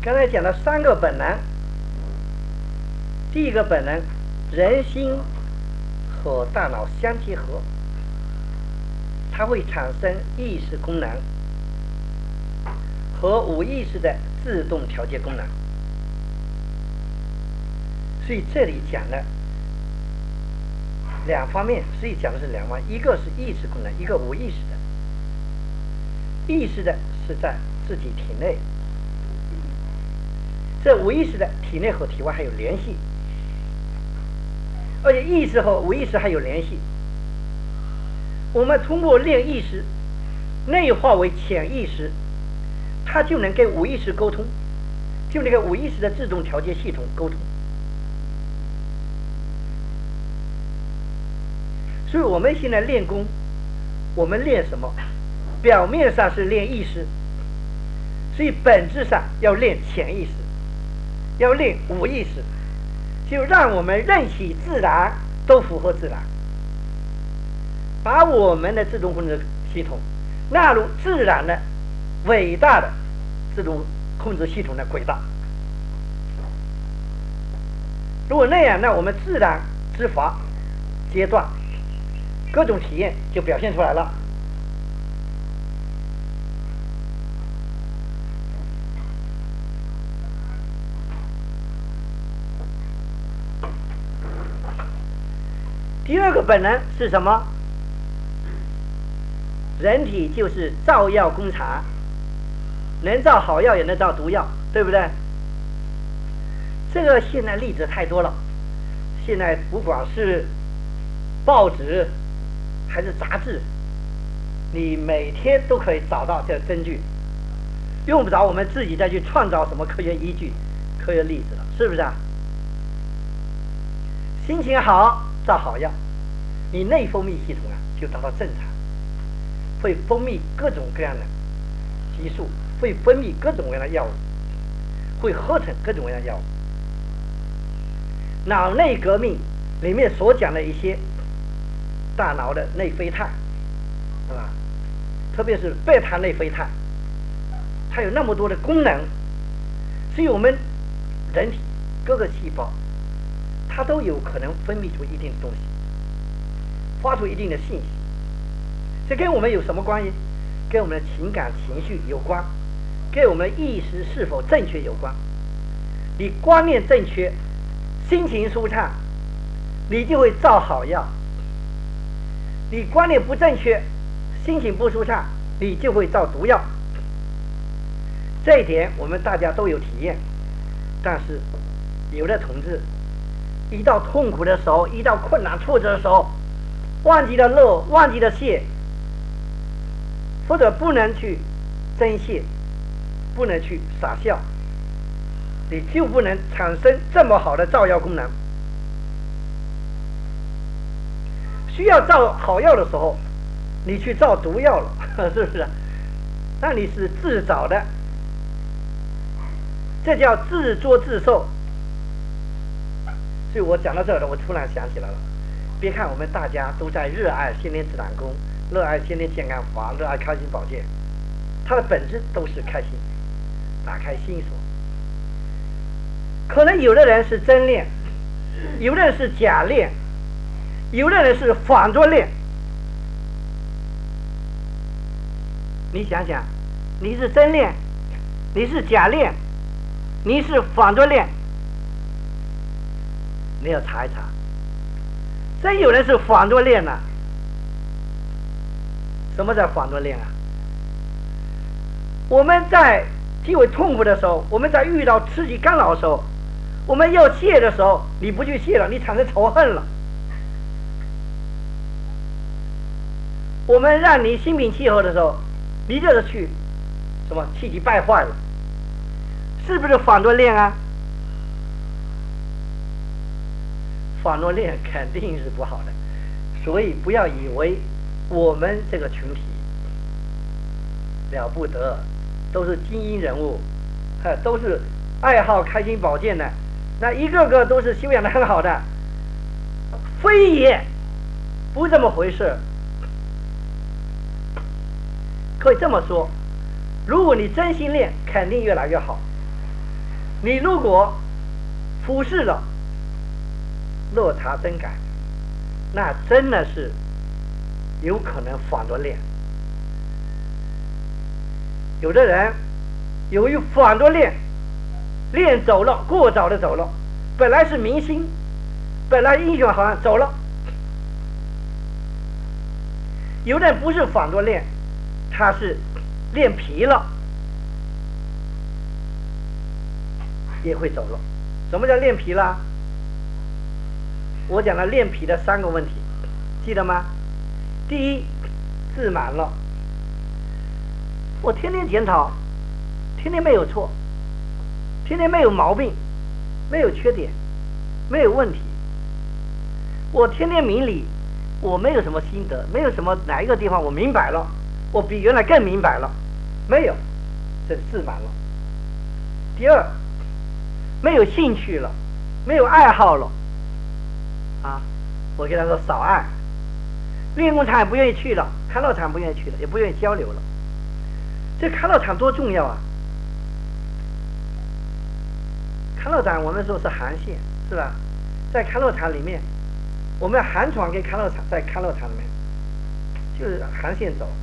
刚才讲了3个本能，第一个本能，人心和大脑相结合，它会产生意识功能和无意识的自动调节功能。所以这里讲了2方面，所以讲的是2方面，一个是意识功能，一个无意识的。意识的是在自己体内，这无意识的体内和体外还有联系，而且意识和无意识还有联系。我们通过练意识内化为潜意识，它就能跟无意识沟通，就能跟无意识的自动调节系统沟通。所以我们现在练功，我们练什么？表面上是练意识，所以本质上要练潜意识，要练无意识，就让我们任其自然都符合自然，把我们的自动控制系统纳入自然的伟大的自动控制系统的轨道。如果那样，那我们自然之法阶段各种体验就表现出来了。第2个本能是什么？人体就是造药工厂，能造好药也能造毒药，对不对？这个现在例子太多了，现在不管是报纸还是杂志，你每天都可以找到这个根据，用不着我们自己再去创造什么科学依据、科学例子了，是不是啊？心情好造好药，你内分泌系统啊就达到正常，会分泌各种各样的激素，会分泌各种各样的药物，会合成各种各样的药物。脑内革命里面所讲的一些大脑的内啡肽，对吧？特别是贝塔内啡肽，它有那么多的功能，所以我们人体各个细胞它都有可能分泌出一定的东西，发出一定的信息。这跟我们有什么关系？跟我们的情感情绪有关，跟我们的意识是否正确有关。你观念正确，心情舒畅，你就会造好药；你观念不正确，心情不舒畅，你就会造毒药。这一点我们大家都有体验，但是有的同志一到痛苦的时候，一到困难挫折的时候，忘记了乐，忘记了谢，或者不能去珍惜，不能去傻笑，你就不能产生这么好的造药功能。需要造好药的时候，你去造毒药了，是不是？那你是自找的，这叫自作自受。所以我讲到这儿了，我突然想起来了。别看我们大家都在热爱先天指南功，热爱先天健康法，热爱开心保健，它的本质都是开心，打开心锁。可能有的人是真练，有的人是假练，有的人是反着练。你想想，你是真练，你是假练，你是反着练，你要查一查。真有人是反着练呢？什么叫反着练啊？我们在极为痛苦的时候，我们在遇到刺激干扰的时候，我们要谢的时候，你不去谢了，你产生仇恨了。我们让你心平气和的时候，你就是去什么气急败坏了，是不是反着练啊？反着练肯定是不好的，所以不要以为我们这个群体了不得，都是精英人物，都是爱好开心保健的，那一个个都是修养的很好的，非也，不这么回事。可以这么说，如果你真心练，肯定越来越好。 你如果忽视了落差灯感，那真的是有可能反着练。有的人由于反着练，练走了，过早的走了，本来是明星，本来英雄好像走了。有的人不是反着练，他是练疲了，也会走了。什么叫练疲了？我讲了练脾的3个问题，记得吗？第一，自满了。我天天检讨，天天没有错，天天没有毛病，没有缺点，没有问题。我天天明理，我没有什么心得，没有什么哪一个地方我明白了，我比原来更明白了，没有，这是自满了。第二，没有兴趣了，没有爱好了。我跟他说少爱，练功场也不愿意去了，康乐场不愿意去了，也不愿意交流了。这康乐场多重要啊！康乐场我们说是航线，是吧？在康乐场里面，我们航船跟康乐场在康乐场里面就是航线走。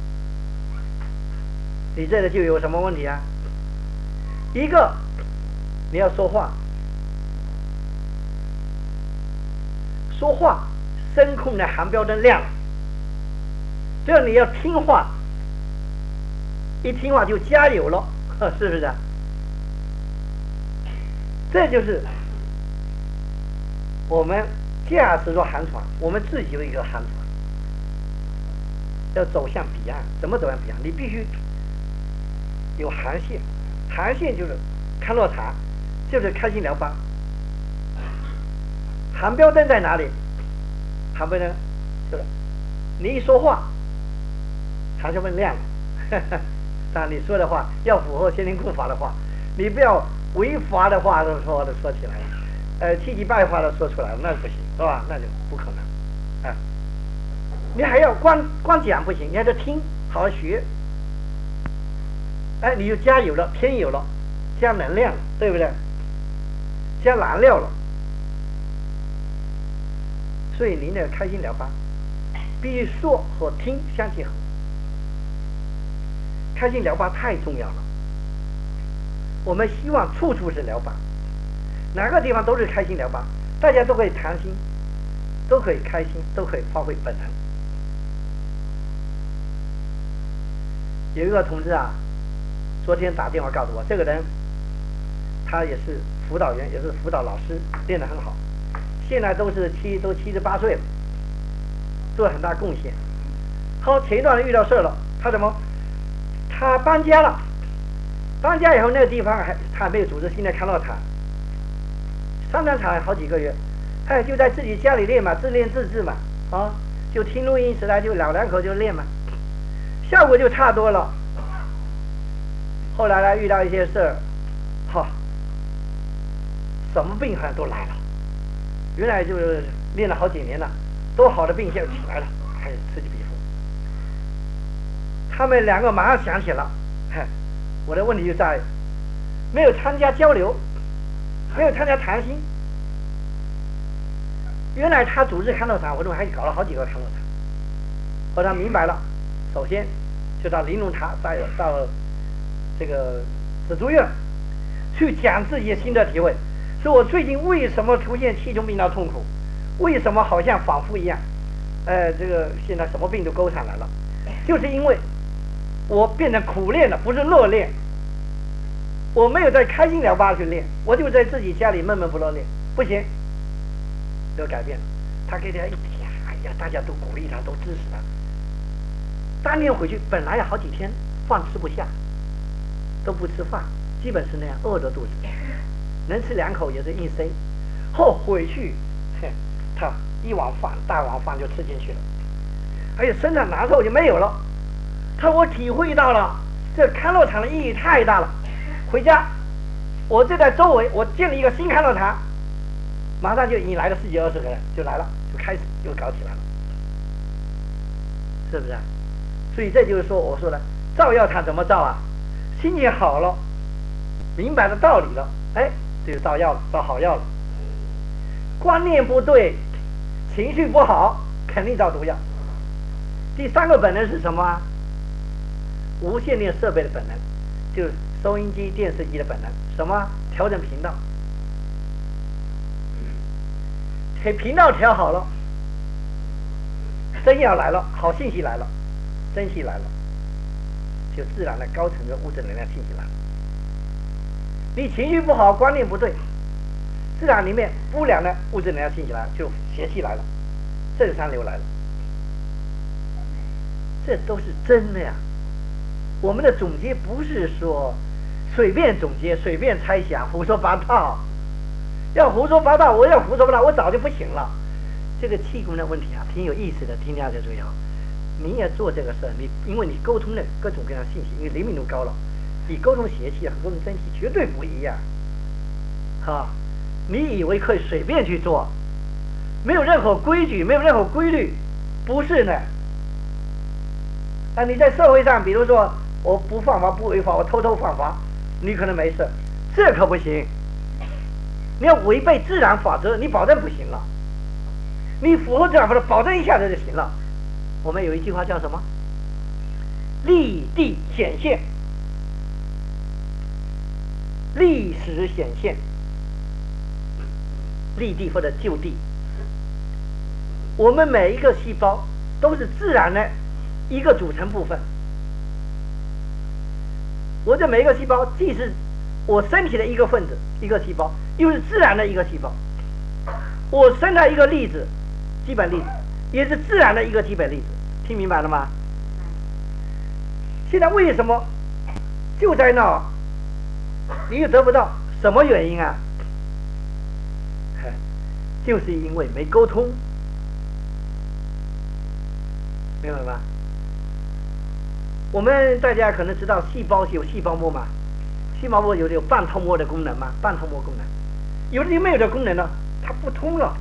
你这个就有什么问题啊？一个，你要说话，说话声控的航标灯亮了，这样你要听话，一听话就加油了，是不是？这就是我们驾驶着航船，我们自己有一个航船，要走向彼岸。怎么走向彼岸？你必须有航线，航线就是康乐场，就是开心聊吧。航标灯在哪里？航标灯就是你一说话，航标灯亮了。但你说的话要符合先天库法的话，你不要违法的话都说起来了，气急败坏的说出来了，那不行，是吧？那就不可能。你还要光讲不行，你还得听，好好学。你就加油了，添油了，加能量了，对不对？加燃料了。所以您的开心聊吧，必须说和听相结合。开心聊吧太重要了，我们希望处处是聊吧，哪个地方都是开心聊吧，大家都可以谈心，都可以开心，都可以发挥本能。有一个同志啊，昨天打电话告诉我，这个人他也是辅导员，也是辅导老师，练得很好，现在都78岁了，做了很大贡献。好，前一段遇到事了，他搬家了，搬家以后那个地方他没有组织新的康乐场，上场好几个月，就在自己家里练嘛，自练自治嘛，就听录音时来就两口就练嘛，效果就差多了。后来呢遇到一些事儿，什么病好像都来了，原来就是练了好几年了，多好的病就起来了，开始此起彼伏。他们2个马上想起了，我的问题就在没有参加交流，没有参加谈心。原来他组织康乐场活动还搞了好几个康乐场，后来明白了，首先就到玲珑塔，再到这个紫竹院去讲自己的心得体会，说我最近为什么出现气胸病到痛苦，为什么好像仿佛一样，这个现在什么病都勾上来了，就是因为我变成苦练了，不是乐练。我没有在开心聊吧去练，我就在自己家里闷闷不乐练，不行，就改变了。他给他一提，大家都鼓励他，都支持他。当天回去，本来好几天饭吃不下，都不吃饭，基本是那样，饿着肚子，能吃2口也是硬塞。后回去，他一碗饭，大碗饭就吃进去了，而且身上难受就没有了。他说我体会到了这康乐场的意义太大了。回家，我就在周围我建立一个新康乐场，马上就引来了10几20个人，就来了，就开始又搞起来了，是不是？所以这就是说，我说的照药场怎么照啊？心情好了，明白了道理了， 这就到药了，到好药了。观念不对，情绪不好，肯定造毒药。第三个本能是什么啊？无线电设备的本能，就是收音机、电视机的本能。什么？调整频道。频道调好了，真药来了，好信息来了，真息来了，就自然的高层的物质能量信息来了。你情绪不好，观念不对，自然里面不良的物质能量信息来了，就邪气来了，正三流来了，这都是真的呀。我们的总结不是说随便总结、随便猜想、胡说八道。要胡说八道，我要胡说八道，我早就不行了。这个气功的问题啊，挺有意思的，听大家注意啊。你也做这个事，因为你沟通的各种各样的信息，因为灵敏度高了，你沟通邪气和沟通真气绝对不一样，哈。你以为可以随便去做，没有任何规矩，没有任何规律，不是呢。你在社会上，比如说我不犯法不违法，我偷偷犯法，你可能没事，这可不行。你要违背自然法则，你保证不行了。你符合自然法则，保证一下子就行了。我们有一句话叫什么？立地显现，历史显现，立地或者就地。我们每一个细胞都是自然的一个组成部分。我这每一个细胞既是我身体的一个分子，一个细胞，又是自然的一个细胞。我生了一个粒子，基本粒子，也是自然的一个基本粒子。听明白了吗？现在为什么就在那你又得不到？什么原因啊？就是因为没沟通，明白吗？我们大家可能知道细胞有细胞膜嘛，细胞膜有半透膜的功能嘛，半透膜功能，有的就没有这功能了，它不通了，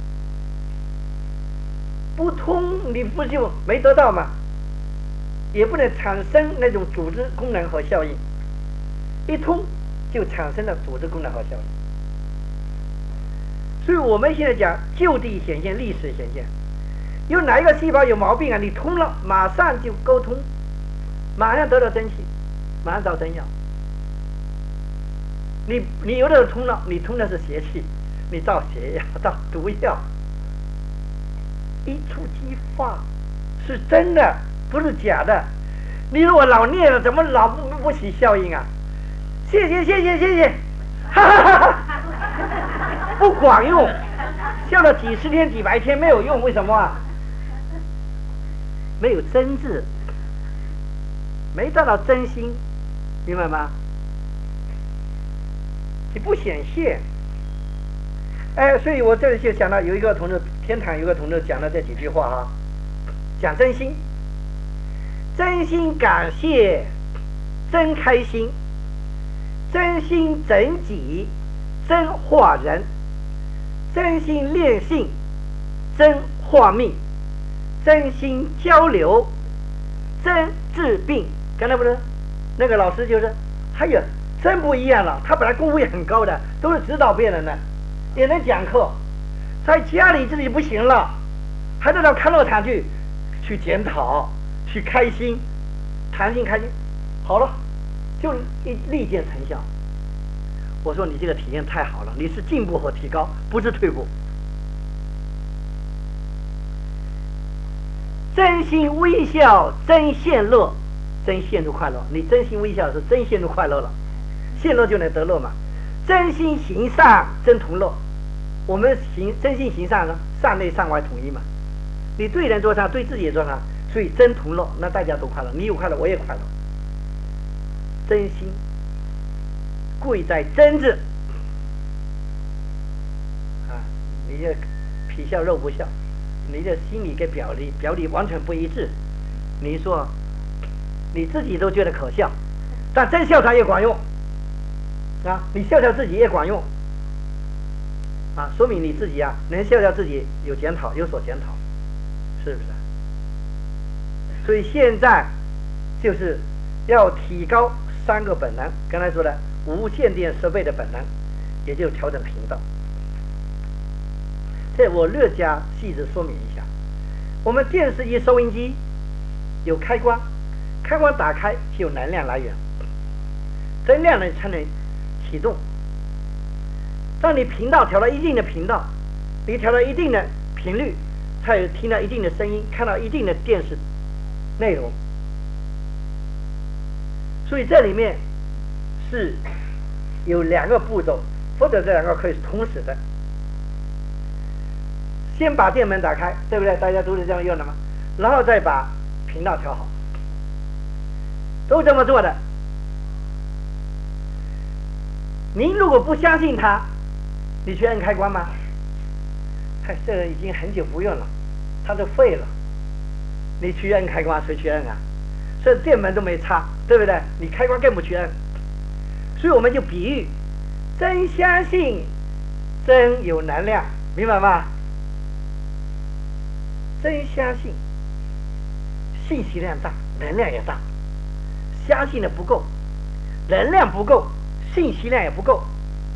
不通你不就没得到嘛，也不能产生那种组织功能和效应，一通就产生了组织功能和效应。所以我们现在讲就地显现，历史显现，有哪一个细胞有毛病啊？你通了，马上就沟通，马上得到真气，马上造真药。你有的通了，你通的是邪气，你造邪药，造毒药，一触即发，是真的，不是假的。你如果老念了，怎么老不起效应啊？谢谢，哈哈哈哈，不管用，笑了几十天几百天没有用，为什么啊？没有真挚，没得到真心，明白吗？你不显现，所以我这里就想到有一个同志，天堂有个同志讲了这几句话哈，讲真心，真心感谢，真开心，真心整己，真化人，真心练性，真化命，真心交流，真治病。刚才不是那个老师就是还有真不一样了，他本来功夫也很高的，都是指导别人的，也能讲课，在家里自己不行了，还得到康乐场去检讨，去开心，弹性开心，好了，就立见成效。我说你这个体验太好了，你是进步和提高，不是退步。真心微笑，真现乐，真陷入快乐。你真心微笑是真陷入快乐了，陷乐就能得乐嘛。真心行善，真同乐。我们真心行善呢，善内善外统一嘛。你对人做善，对自己也做善，所以真同乐，那大家都快乐，你有快乐，我也快乐。真心贵在真字啊，你这皮笑肉不笑，你的心里跟表里完全不一致。你说你自己都觉得可笑，但真笑他也管用啊！你笑笑自己也管用啊，说明你自己啊能笑笑自己，有检讨，有所检讨，是不是？所以现在就是要提高三个本能，刚才说的无线电设备的本能， 也就调整频道。这我略加细致说明一下。我们电视机、收音机有开关，开关打开就有能量来源，增量呢才能启动。当你频道调到一定的频道，你调到一定的频率，才有听到一定的声音，看到一定的电视内容。所以这里面是有2个步骤，或者这2个可以是同时的。先把电门打开，对不对？大家都是这样用的吗？然后再把频道调好，都这么做的。您如果不相信它，你去摁开关吗？这个已经很久不用了，它都废了。你去摁开关，谁去摁啊？所以电门都没插，对不对？你开关更不去摁。所以我们就比喻，真相信，真有能量，明白吗？真相信，信息量大，能量也大。相信的不够，能量不够，信息量也不够。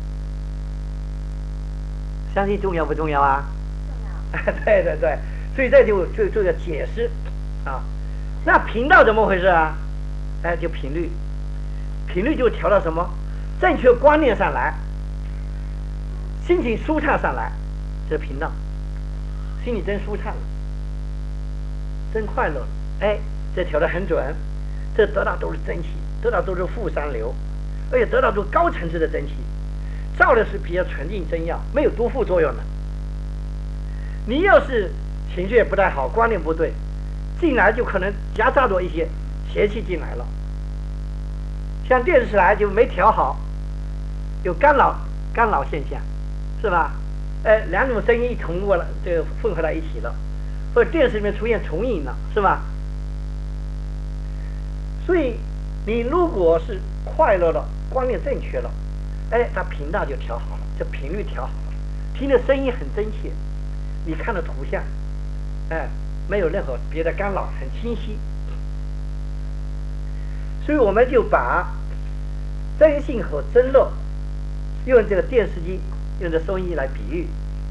相信重要不重要啊？重要。对对对，所以这就做个解释啊。那频道怎么回事啊？就频率，频率就调到什么？正确观念上来，心情舒畅上来，这频道，心里真舒畅了，真快乐了。这调得很准，这得到都是真气，得到都是负三流，而且得到都是高层次的真气，照的是比较纯净真药，没有毒副作用的。你要是情绪也不太好，观念不对，进来就可能夹杂着一些邪气进来了。像电视台就没调好，有干扰现象，是吧？2种声音一同过了，这个混合在一起了，或者电视里面出现重影了，是吧？所以你如果是快乐了，观念正确了，它频道就调好了，这频率调好了，听的声音很真切，你看的图像，没有任何别的干扰，很清晰。所以我们就把真信和真乐用这个电视机、用这收音机来比喻。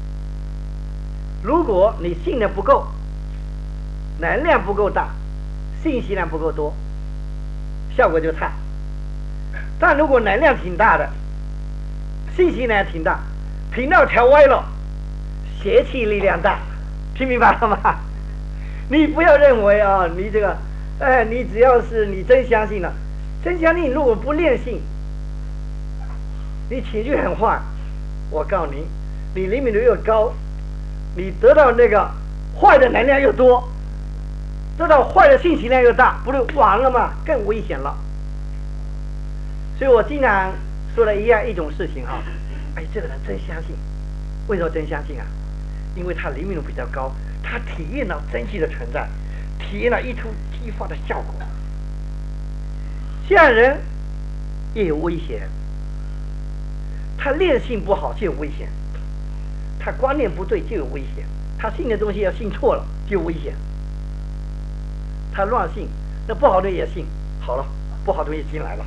如果你信的不够，能量不够大，信息量不够多，效果就差。但如果能量挺大的，信息量挺大，频道调歪了，邪气力量大，听明白了吗？你不要认为啊，你这个你只要是你真相信了，真相信如果不练性，你情绪很坏，我告诉你，你灵敏度又高，你得到那个坏的能量又多，得到坏的信息量又大，不是完了吗？更危险了。所以我经常说了一种事情哈，这个人真相信，为什么真相信啊？因为他灵敏度比较高，他体验到真气的存在，体验到一出激发的效果。这样人也有危险，他练性不好就有危险，他观念不对就有危险，他信的东西要信错了就有危险，他乱信，那不好的也信，好了，不好的东西进来了，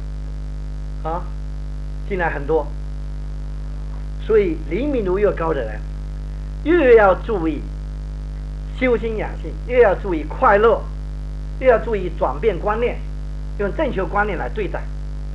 进来很多。所以灵敏度越高的人，越要注意修心养性，越要注意快乐，越要注意转变观念，用正确观念来对待。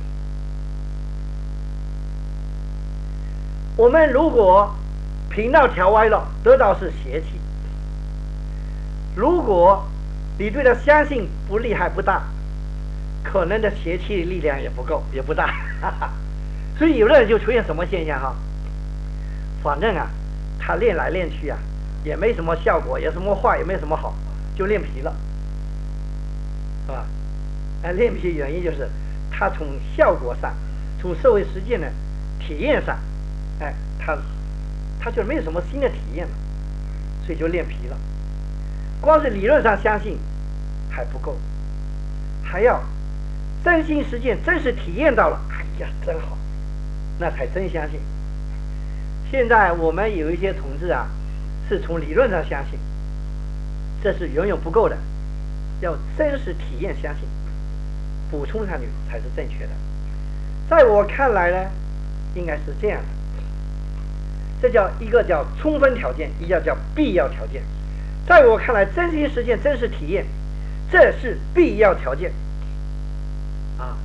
我们如果频道调歪了，得到是邪气；如果你对他相信不厉害不大，可能的邪气力量也不够，也不大。所以有的人就出现什么现象哈？反正他练来练去也没什么效果，也什么坏，也没什么好，就练皮了，是吧？练皮原因就是他从效果上，从社会实践的体验上，他就没有什么新的体验了，所以就练皮了。光是理论上相信还不够，还要真心实践，真实体验到了，真好，那才真相信。现在我们有一些同志是从理论上相信，这是远远不够的，要真实体验相信，补充上去才是正确的。在我看来呢，应该是这样的。 这叫一个叫充分条件，一个叫必要条件。在我看来，真心实践、真实体验，这是必要条件啊。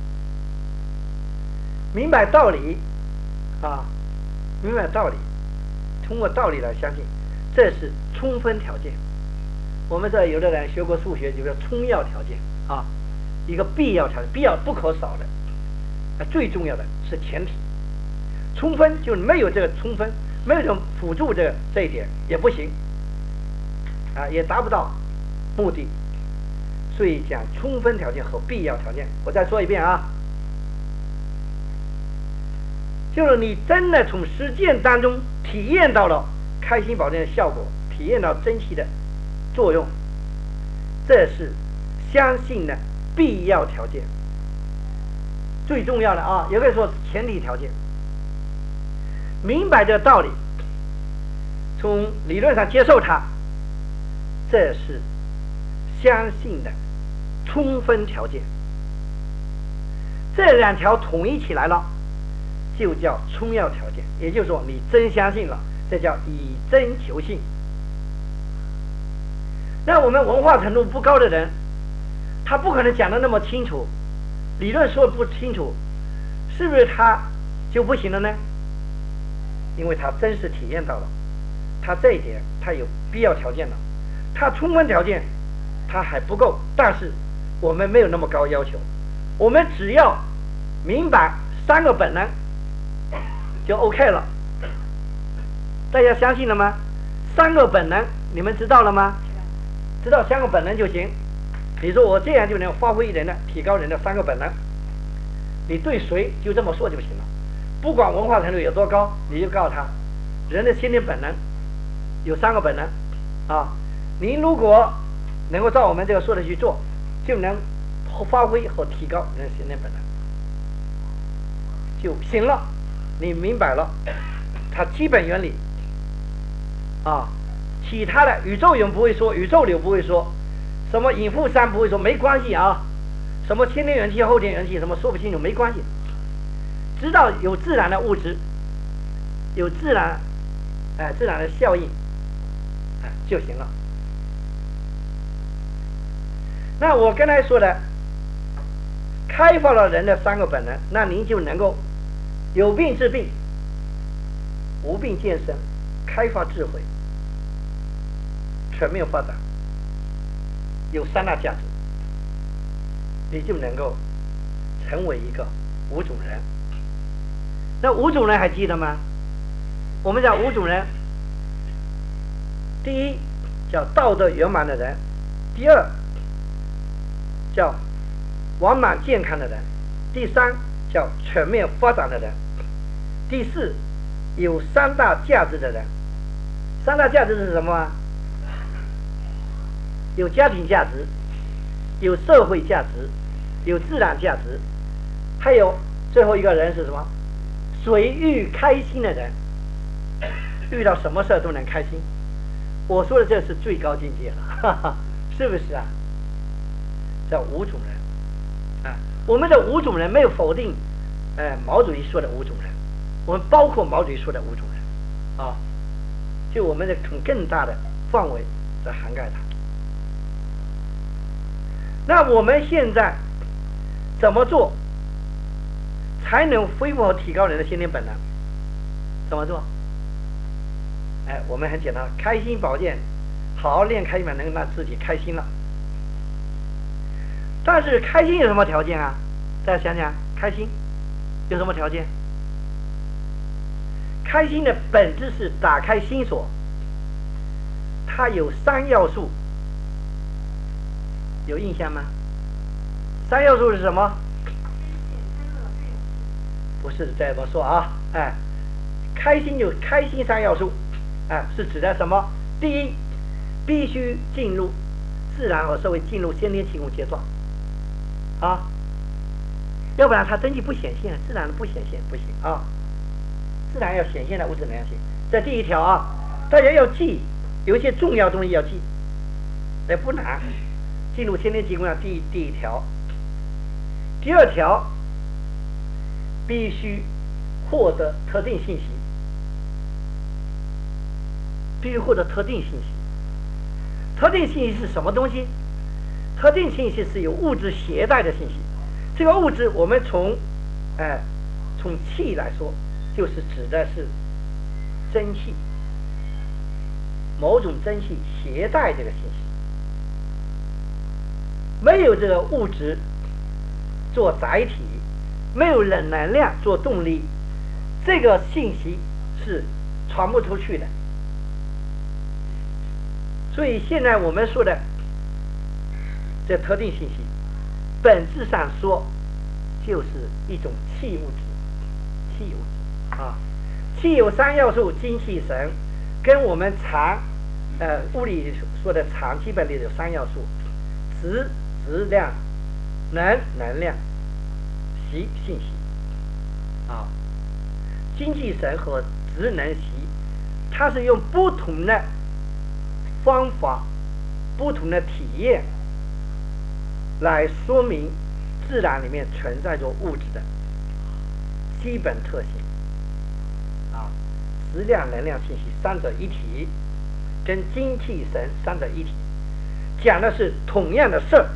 明白道理啊，明白道理，通过道理来相信，这是充分条件。我们这有的人学过数学，就叫充要条件啊，一个必要条件，必要不可少的，最重要的是前提。充分就没有这个充分，没有这种辅助这一点也不行啊，也达不到目的。所以讲充分条件和必要条件，我再说一遍啊，就是你真的从实践当中体验到了开心保健的效果，体验到珍惜的作用，这是相信的必要条件，最重要的啊，也可以说是前提条件。明白这个道理，从理论上接受它，这是相信的充分条件。这两条统一起来了，就叫充要条件。也就是说，你真相信了，这叫以真求信。那我们文化程度不高的人，他不可能讲得那么清楚，理论说不清楚，是不是他就不行了呢？因为他真实体验到了，他这一点他有必要条件了，他充分条件他还不够，但是我们没有那么高要求，我们只要明白三个本能就 OK 了。大家相信了吗？三个本能你们知道了吗？知道三个本能就行。你说我这样就能发挥人的提高人的三个本能，你对谁就这么说就行了，不管文化程度有多高，你就告诉他人的先天本能有三个本能啊，您如果能够照我们这个说的去做，就能发挥和提高人的先天本能就行了。你明白了它基本原理啊，其他的宇宙人不会说，宇宙流不会说，什么隐负三不会说，没关系啊，什么先天元气后天元气什么说不清楚没关系，知道有自然的物质，有自然自然的效应就行了。那我刚才说的开发了人的三个本能，那您就能够有病治病，无病健身，开发智慧，全面发展，有三大价值，你就能够成为一个五种人。那五种人还记得吗？我们讲五种人，第一叫道德圆满的人，第二叫完满健康的人，第三叫全面发展的人，第四有三大价值的人。三大价值是什么啊？有家庭价值，有社会价值，有自然价值，还有最后一个人是什么？随遇开心的人，遇到什么事都能开心。我说的这是最高境界了，哈哈，是不是啊？叫五种人啊，我们的五种人没有否定毛主席说的五种人，我们包括毛主席说的五种人啊，就我们的从更大的范围在涵盖它。那我们现在怎么做才能恢复和提高人的先天本能？怎么做？我们很简单，开心保健，好好练开心本能，让自己开心了。但是开心有什么条件啊？大家想想，开心有什么条件？开心的本质是打开心锁，它有三要素，有印象吗？三要素是什么？不是这么说啊，开心有开心三要素，是指的什么？第一，必须进入自然和社会，进入先天气功阶段啊，要不然它真气不显现，自然的不显现不行啊，自然要显现的物质能量性，这第一条啊，大家要记，有一些重要东西要记，也不难，进入先天气功上第一条。第二条，必须获得特定信息， 必须获得特定信息。特定信息是什么东西？特定信息是有物质携带的信息。这个物质我们从气来说，就是指的是真气，某种真气携带这个信息。没有这个物质做载体，没有能量做动力，这个信息是传不出去的。所以现在我们说的这特定信息，本质上说就是一种气物质。气物质啊，气有三要素：精气神，跟我们常物理说的常基本里有三要素：质量、能量、信息啊。精气神和质能息，它是用不同的方法、不同的体验来说明自然里面存在着物质的基本特性啊。质量、能量、信息三者一体，跟精气神三者一体，讲的是同样的事儿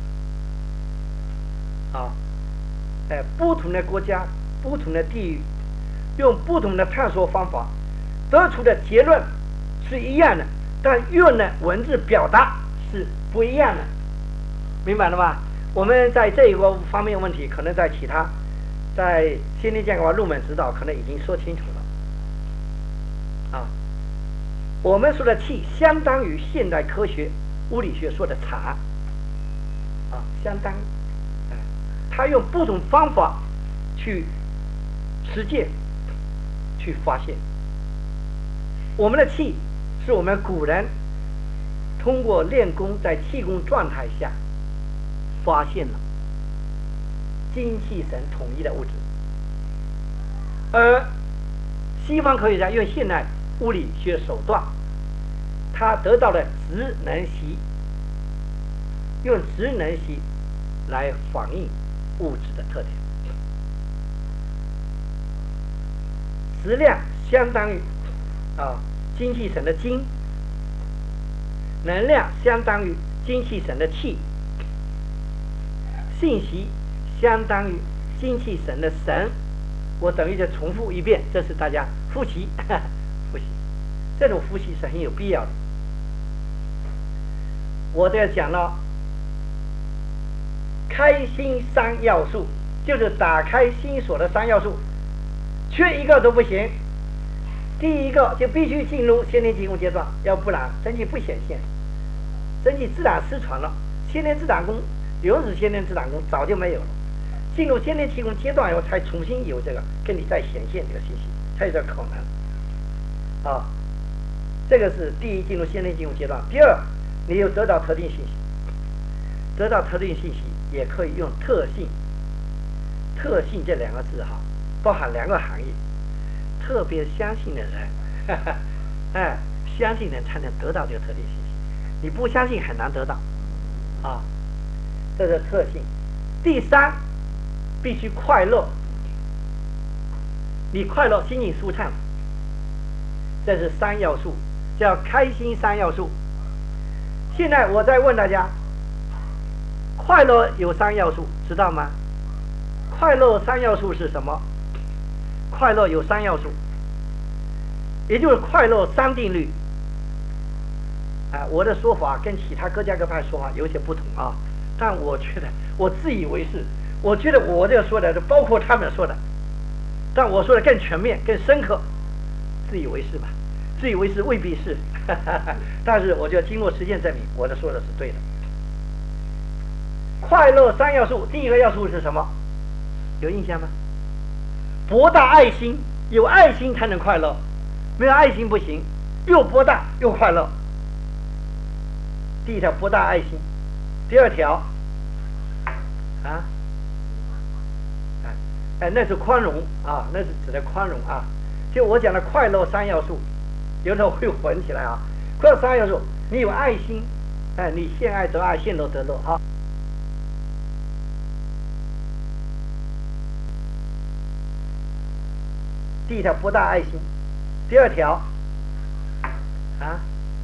啊。不同的国家、不同的地域，用不同的探索方法得出的结论是一样的，但用的文字表达是不一样的，明白了吧？我们在这一个方面问题，可能在其他，在先天健康入门指导可能已经说清楚了啊。我们说的气，相当于现代科学物理学说的场啊，相当于，他用不同方法去实践，去发现。我们的气是我们古人通过练功，在气功状态下发现了精气神统一的物质，而西方科学家用现代物理学手段，他得到了质能息，用质能息来反映物质的特点。质量相当于精气神的精，能量相当于精气神的气，信息相当于精气神的神。我等于再重复一遍，这是大家复习复习，这种复习是很有必要的。我这讲了开心三要素，就是打开心锁的三要素，缺一个都不行。第一个就必须进入先天气功阶段，要不然真气不显现，真气自然失传了。先天自然功，原始先天自然功早就没有了，进入先天气功阶段以后，才重新有这个跟你再显现这个信息，才有这个可能啊。这个是第一，进入先天气功阶段。第二，你又得到特定信息，得到特定信息也可以用特性。特性这两个字哈，包含两个含义。特别相信的人，相信人才能得到这个特定信息，你不相信很难得到啊。这是特性。第三，必须快乐，你快乐，心情舒畅，这是三要素，叫开心三要素。现在我再问大家，快乐有三要素，知道吗？快乐三要素是什么？快乐有三要素，也就是快乐三定律。我的说法跟其他各家各派说法有些不同啊，但我觉得我自以为是，我觉得我这个说的是包括他们说的，但我说的更全面、更深刻，自以为是吧？自以为是未必是，但是我就经过实践证明，我的说的是对的。快乐三要素，第一个要素是什么？有印象吗？博大爱心，有爱心才能快乐，没有爱心不行，又博大又快乐。第一条博大爱心，第二条那是宽容啊，那是指的宽容啊。就我讲的快乐三要素，有时候会混起来啊。快乐三要素，你有爱心，你现爱得爱，现乐得乐啊。第一条博大爱心，第二条啊？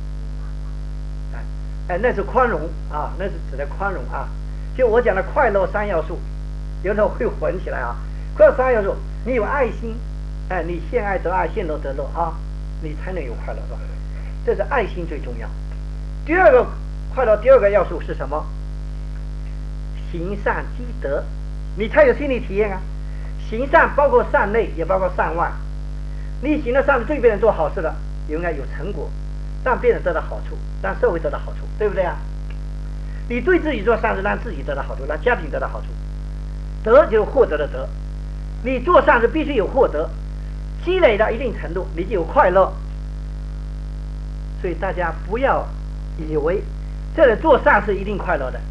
那是宽容啊，那是指的宽容啊。就我讲的快乐三要素，有时候会混起来啊。快乐三要素，你有爱心，你现爱得爱，现乐得乐啊，你才能有快乐，是吧？这是爱心最重要。第二个快乐，第二个要素是什么？行善积德，你才有心理体验啊。行善包括善内，也包括善外。你行了善，对别人做好事了，应该有成果，让别人得到好处，让社会得到好处，对不对啊？你对自己做善事，让自己得到好处，让家庭得到好处。德就是获得的德，你做善事必须有获得，积累到一定程度，你就有快乐。所以大家不要以为这里做善事一定快乐的，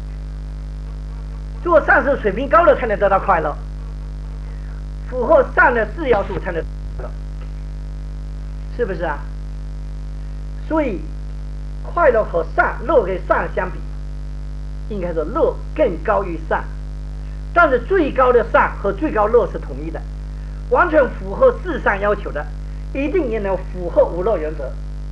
做善事水平高了才能得到快乐，符合善的4要素才能得到快乐，是不是啊？所以快乐和善，乐跟善相比，应该说乐更高于善，但是最高的善和最高乐是统一的，完全符合4善要求的，一定也能符合5乐原则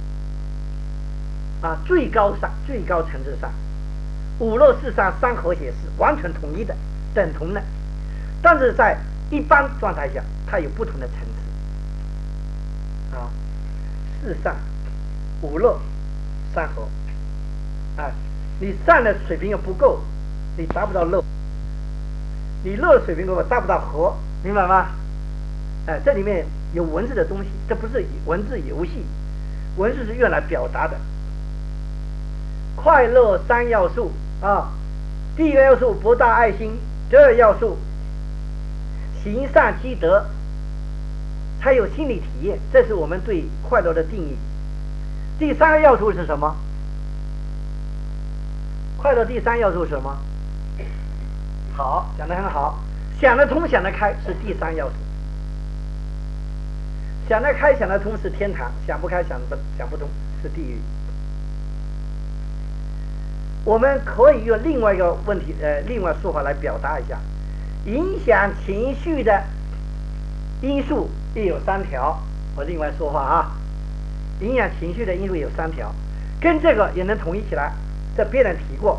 啊，最高善，最高层次善，5乐4善3和谐是完全统一的，等同的，但是在一般状态下，它有不同的层次啊，4善5乐3和，你善的水平又不够，你达不到乐，你乐水平够达不到和，明白吗？这里面有文字的东西，这不是文字游戏，文字是用来表达的。快乐3要素啊，第一个要素博大爱心，第二要素行善积德，才有心理体验，这是我们对快乐的定义。第3个要素是什么？快乐第3要素是什么？好，讲得很好，想得通想得开是第3要素。想得开想得通是天堂，想不开想不通是地狱。我们可以用另外一个问题，另外说法来表达一下，影响情绪的因素也有3条。我另外说话啊，影响情绪的因素有3条，跟这个也能统一起来。这别人提过，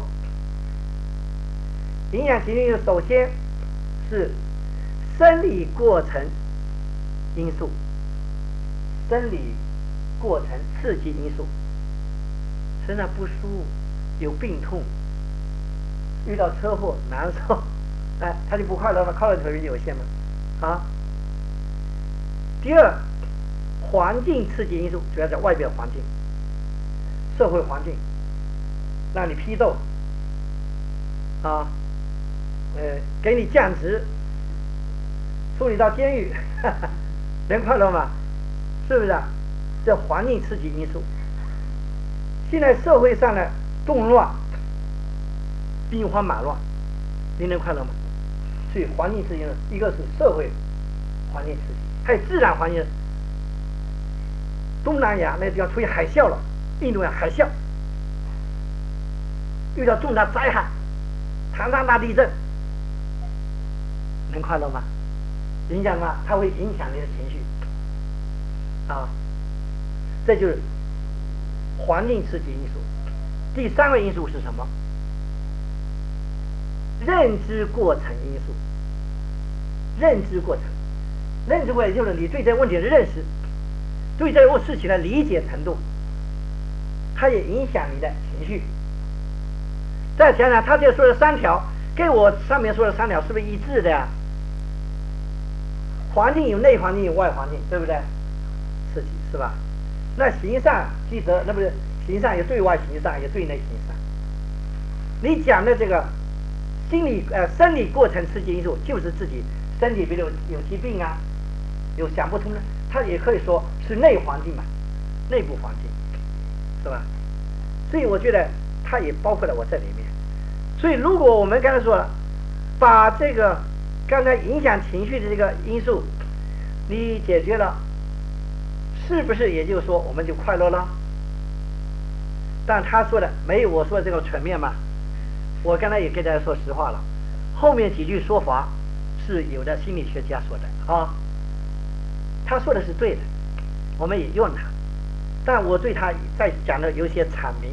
影响情绪首先是生理过程因素，生理过程刺激因素，身上不舒服。有病痛，遇到车祸难受，他就不快乐了，快乐水平有限嘛，啊。第二，环境刺激因素主要在外表环境，社会环境，让你批斗，啊，给你降职，送你到监狱，能快乐吗？是不是啊？这环境刺激因素。现在社会上呢，动乱，兵荒马乱，你能快乐吗？所以环境刺激，一个是社会环境刺激，还有自然环境。东南亚那地方出现海啸了，印度洋海啸，遇到重大灾害，唐山大地震，能快乐吗？影响吗？它会影响你的情绪啊，这就是环境刺激因素。第3个因素是什么？认知过程因素。认知过程，认知过程就是你对这个问题的认识，对这个事情的理解程度，它也影响你的情绪。再想想，他这说的3条，跟我上面说的3条是不是一致的呀？环境有内环境有外环境，对不对？刺激是吧？那行善积德，那不是行善有对外行善，有对内行善。你讲的这个生理过程刺激因素，就是自己身体比如有疾病啊，有想不通的，它也可以说是内环境嘛，内部环境，是吧？所以我觉得它也包括了我这里面。所以如果我们刚才说了，把这个刚才影响情绪的这个因素你解决了，是不是也就是说我们就快乐了？但他说的没有我说的这个全面嘛。我刚才也跟大家说实话了，后面几句说法是有的心理学家说的啊，他说的是对的，我们也用它， 但我对他在讲的有些阐明。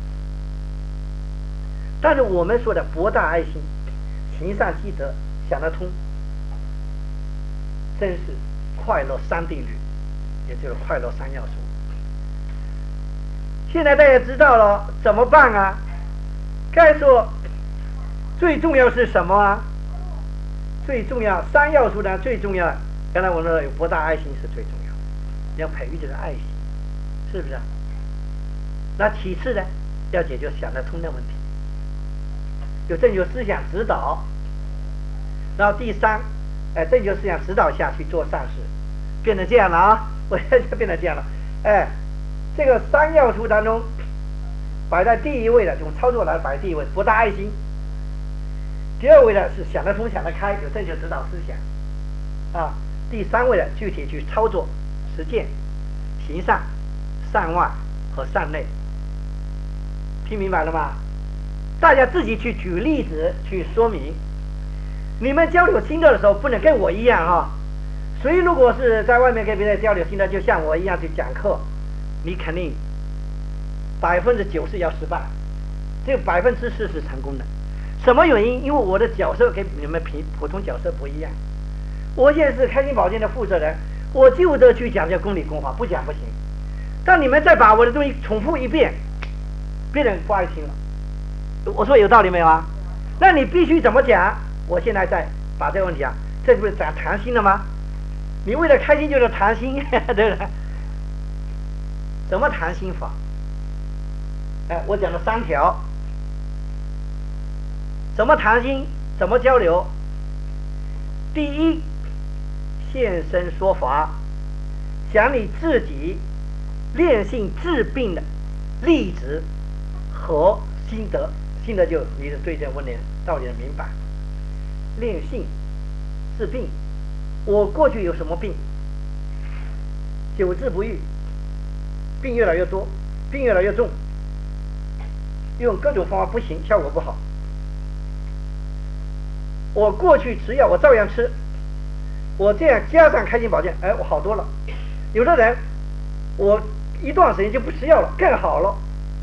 但是我们说的博大爱心、行善积德、想得通，真是快乐三定律，也就是快乐三要素。现在大家知道了怎么办啊？该说最重要是什么啊？最重要三要素呢？最重要，刚才我说有博大爱心是最重要的，要培育这个爱心，是不是啊？那其次呢，要解决想得通的问题，有正确思想指导，然后第三，正确思想指导下去做善事，变成这样了啊！我现在就变成这样了，这个三要素当中，摆在第一位的，从操作来摆第一位，博大爱心。第二位呢是想得通、想得开，有正确指导思想，啊。第三位的具体去操作、实践、行善、善外和善内。听明白了吗？大家自己去举例子去说明。你们交流心得的时候，不能跟我一样哈。谁如果是在外面跟别人交流心得，就像我一样去讲课，你肯定90%要失败，只有4%是成功的。什么原因？因为我的角色跟你们普通角色不一样。我现在是开心保健的负责人，我就得去讲这公理公法，不讲不行。但你们再把我的东西重复一遍，别人不爱听了。我说有道理没有啊？那你必须怎么讲？我现在在把这个问题啊，这不是讲谈心了吗？你为了开心就是谈心，对不对？怎么谈心法？我讲了3条。怎么谈心？怎么交流？第一，现身说法，讲你自己练性治病的例子和心得。心得就你是对这个问题道理的明白。练性治病，我过去有什么病？久治不愈，病越来越多，病越来越重，用各种方法不行，效果不好。我过去吃药，我照样吃，我这样加上开心保健，我好多了。有的人，我一段时间就不吃药了，更好了。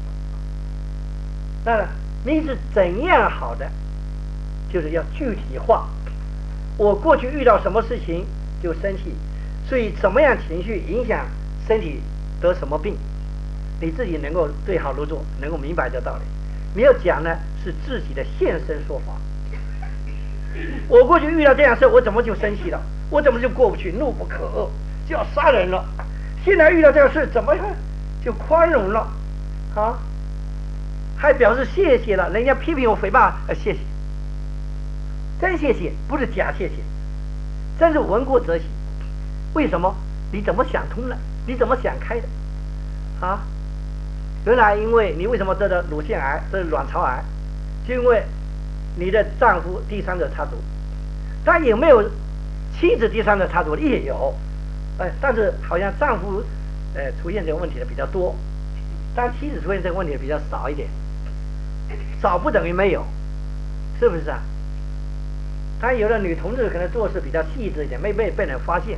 那你是怎样好的？就是要具体化。我过去遇到什么事情就生气，所以什么样情绪影响身体得什么病，你自己能够对号入座，能够明白这道理。你要讲呢是自己的现身说法。我过去遇到这样事，我怎么就生气了？我怎么就过不去？怒不可遏，就要杀人了。现在遇到这样事，怎么就宽容了？啊，还表示谢谢了。人家批评我诽谤，谢谢，真谢谢，不是假谢谢，真是闻过则喜。为什么？你怎么想通了？你怎么想开的？啊，原来因为你为什么得了乳腺癌，得了卵巢癌，就因为你的丈夫第三者插足。但有没有妻子第三者插足？也有，但是好像丈夫出现这个问题的比较多，但妻子出现这个问题的比较少一点。少不等于没有，是不是啊？但有的女同志可能做事比较细致一点，没被人发现。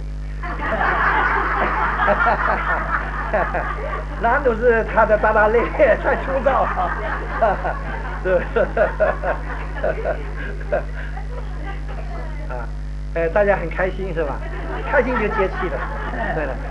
男同志他的大咧太粗糙了，是不是？大家很开心是吧？开心就接气了，对了。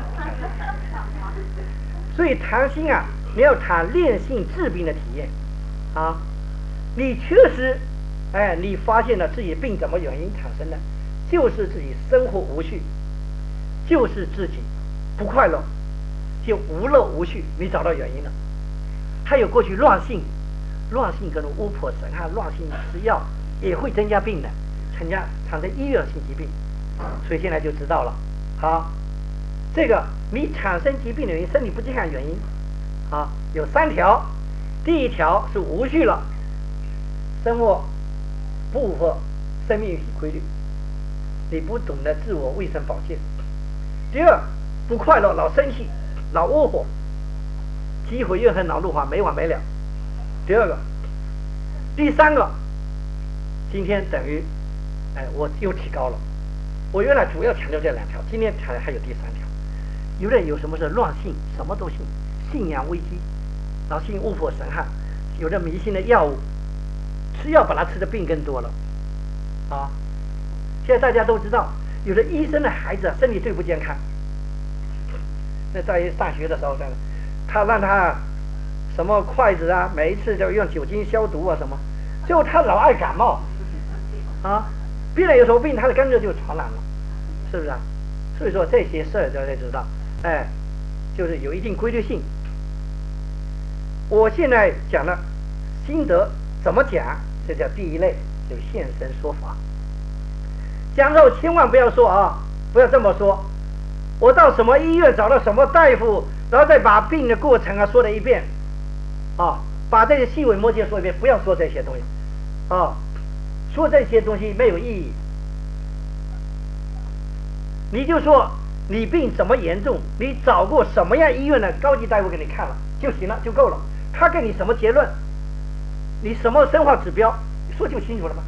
所以谈心啊，你要谈练性治病的体验啊。你确实，你发现了自己病怎么原因产生的，就是自己生活无序，就是自己不快乐，就无乐无序，你找到原因了。还有过去乱性跟巫婆神汉，乱性吃药也会增加病的，产生医院性疾病，所以现在就知道了。好，这个你产生疾病的原因，身体不健康原因，有3条。第一条是无序了，生活不符合生命体规律，你不懂得自我卫生保健。第二，不快乐，老生气，老窝火，积毁怨恨，恼怒华，没完没了。第二个。第三个，今天等于我又提高了。我原来主要强调这2条，今天还有第3条。有人有什么是乱性，什么都信， 信仰危机，然后信巫婆神汉，有的迷信的药物，吃药把他吃的病更多了，啊！现在大家都知道，有的医生的孩子身体最不健康。那在上学的时候，他让他什么筷子啊，每一次就用酒精消毒啊什么，最后他老爱感冒，啊，病人有什么病，他的跟着就传染了，是不是啊？所以说这些事儿大家知道，哎，就是有一定规律性。我现在讲了心得怎么讲，这叫第一类，就现身说法。讲之后千万不要说啊，不要这么说。我到什么医院找到什么大夫，然后再把病的过程啊说了一遍，啊，把这些细微末节说一遍，不要说这些东西，啊，说这些东西没有意义。你就说你病怎么严重，你找过什么样医院的高级大夫给你看了就行了，就够了。他给你什么结论，你什么生化指标，说就清楚了吗？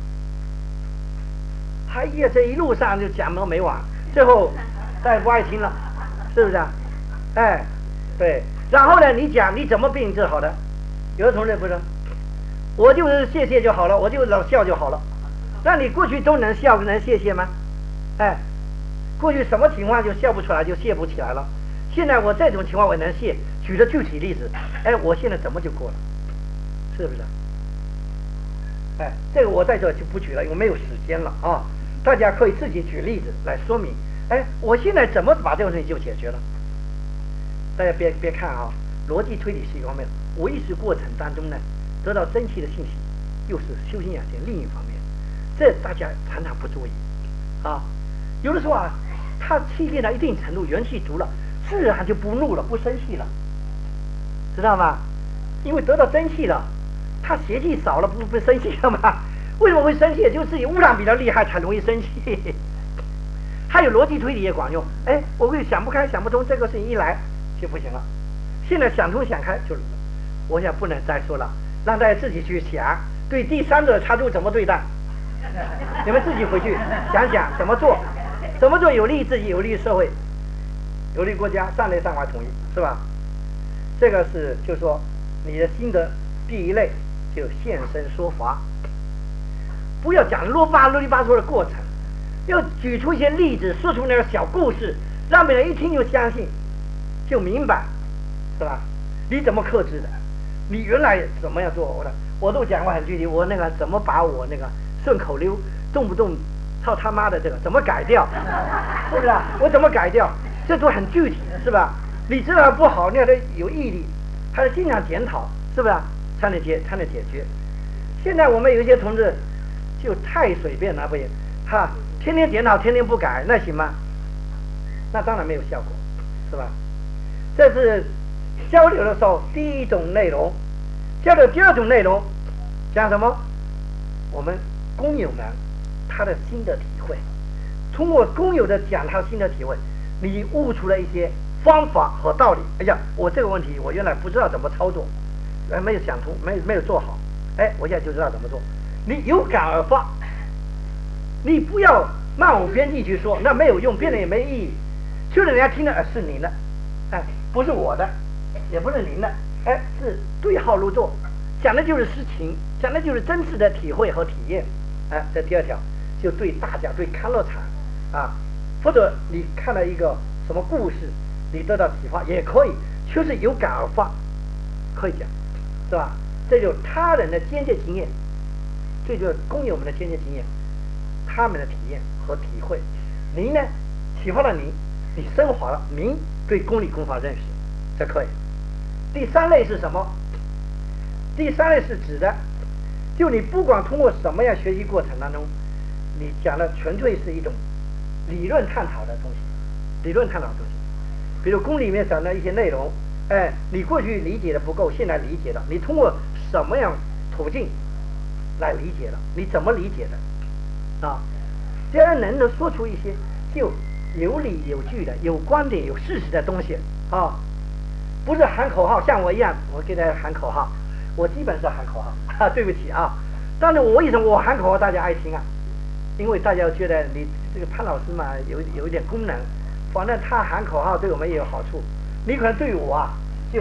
哎呀，这一路上就讲都没完，最后大家不爱听了，是不是啊？哎，对，然后呢，你讲你怎么病治好的？有的同志不是，我就是谢谢就好了，我就老笑就好了。那你过去都能笑能谢谢吗？哎，过去什么情况就笑不出来，就谢不起来了。现在我这种情况我能谢，举个具体例子，哎，我现在怎么就过了？是不是？哎，这个我在这就不举了，因为没有时间了啊。大家可以自己举例子来说明。哎，我现在怎么把这个问题就解决了？大家别看啊，逻辑推理是一方面，无意识过程当中呢，得到真切的信息，又是修行养性另一方面，这大家常常不注意啊。有的时候啊，他气练到一定程度，元气足了，自然就不怒了，不生气了，知道吗？因为得到真气了，他邪气少了，不生气了吗？为什么会生气？就是自己污染比较厉害，才容易生气。还有逻辑推理也管用。哎，我会想不开、想不通，这个事情一来就不行了。现在想通想开就，我想不能再说了，让大家自己去想，对第三者插入怎么对待，你们自己回去想想怎么做，怎么做有利于自己，有利于社会，有利于国家，上内上外统一，是吧？这个是就是说你的心得第一类就现身说法，不要讲啰里吧嗦的过程，要举出一些例子，说出那个小故事，让别人一听就相信，就明白，是吧？你怎么克制的？你原来怎么样做的？我都讲过很具体，我那个怎么把我那个顺口溜动不动操他妈的这个怎么改掉，是不是啊？我怎么改掉？这都很具体，是吧？你知道不好，你要得有毅力，还得经常检讨，是不是啊？才能解决。现在我们有一些同志就太随便了，不行，哈，天天检讨，天天不改，那行吗？那当然没有效果，是吧？这是交流的时候第一种内容。交流第二种内容讲什么？我们工友们他的心得体会，通过工友的讲他的心得体会，你悟出了一些方法和道理。哎呀，我这个问题我原来不知道怎么操作，没有想通，没有做好，哎，我现在就知道怎么做。你有感而发，你不要漫无边际去说，那没有用，别人也没意义。就是人家听的是您的，哎，不是我的，也不是您的，哎，是对号入座，讲的就是实情，讲的就是真实的体会和体验。哎，这第二条就对大家对康乐场啊，或者你看了一个什么故事，你得到启发也可以，就是有感而发，可以讲，是吧？这就是他人的间接经验，这就是工友们的间接经验，他们的体验和体会。您呢，启发了您，你升华了您对公理公法认识，这可以。第三类是什么？第三类是指的，就你不管通过什么样学习过程当中，你讲的纯粹是一种理论探讨的东西，理论探讨的东西。比如公理里面讲的一些内容，哎，你过去理解的不够，现在理解了，你通过什么样途径来理解了？你怎么理解的？啊，这样能够说出一些就有理有据的、有观点、有事实的东西啊，不是喊口号，像我一样，我给大家喊口号，我基本是喊口号，对不起啊。但是我为什么我喊口号大家爱听啊？因为大家觉得你这个潘老师嘛，有一点功能，反正他喊口号对我们也有好处。你可能对我啊就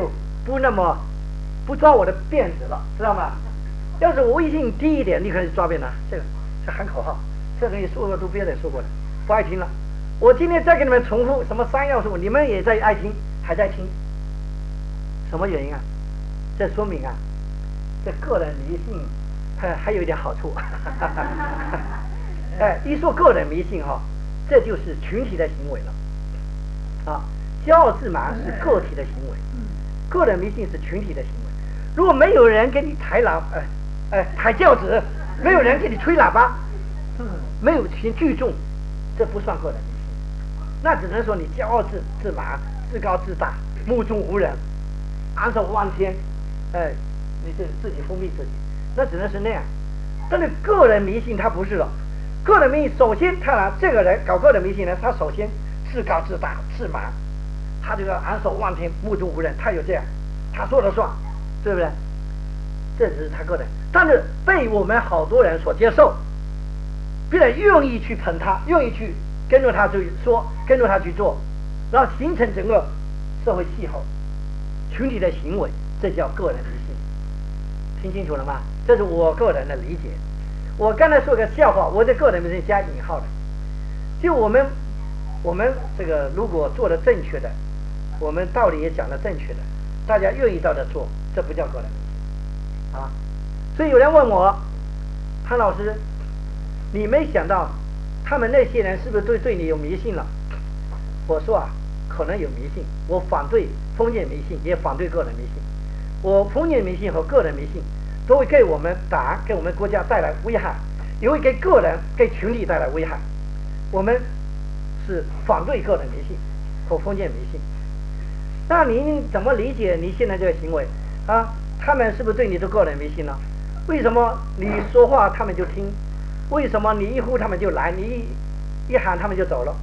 不抓我的辫子了，知道吗？要是我威信低一点，你可以抓扁他。这喊口号，这东西说过都别人说过的，不爱听了。我今天再给你们重复什么三要素，你们也在爱听，还在听，什么原因啊？这说明啊，这个人迷信还有一点好处。一说个人迷信这就是群体的行为了。骄傲自满是个体的行为，个人迷信是群体的行为。如果没有人给你抬轿子，没有人给你吹喇叭，没有群聚众，这不算个人迷信，那只能说你骄傲自满、自高自大、目中无人、昂首望天，你就自己封闭自己，那只能是那样。但是个人迷信他不是了，个人迷信首先这个人搞个人迷信呢，他首先自高自大、自满，他就要昂首望天、目中无人，他有这样，他说了算，对不对？这只是他个人，但是被我们好多人所接受，别人愿意去捧他，愿意去跟着他去说，跟着他去做，然后形成整个社会气候、群体的行为，这叫个人迷信。听清楚了吗？这是我个人的理解。我刚才说个笑话，我这个人迷信加引号的，就我们这个如果做的正确的，我们道理也讲的正确的，大家愿意照着做，这不叫个人迷信。所以有人问我，潘老师，你没想到他们那些人是不是对你有迷信了？我说可能有迷信，我反对封建迷信，也反对个人迷信。我封建迷信和个人迷信都会给我们党、给我们国家带来危害，也会给个人、给群体带来危害。我们是反对个人迷信和封建迷信。那您怎么理解你现在这个行为他们是不是对你的个人迷信呢？为什么你说话他们就听？为什么你一呼他们就来？你一喊他们就走了？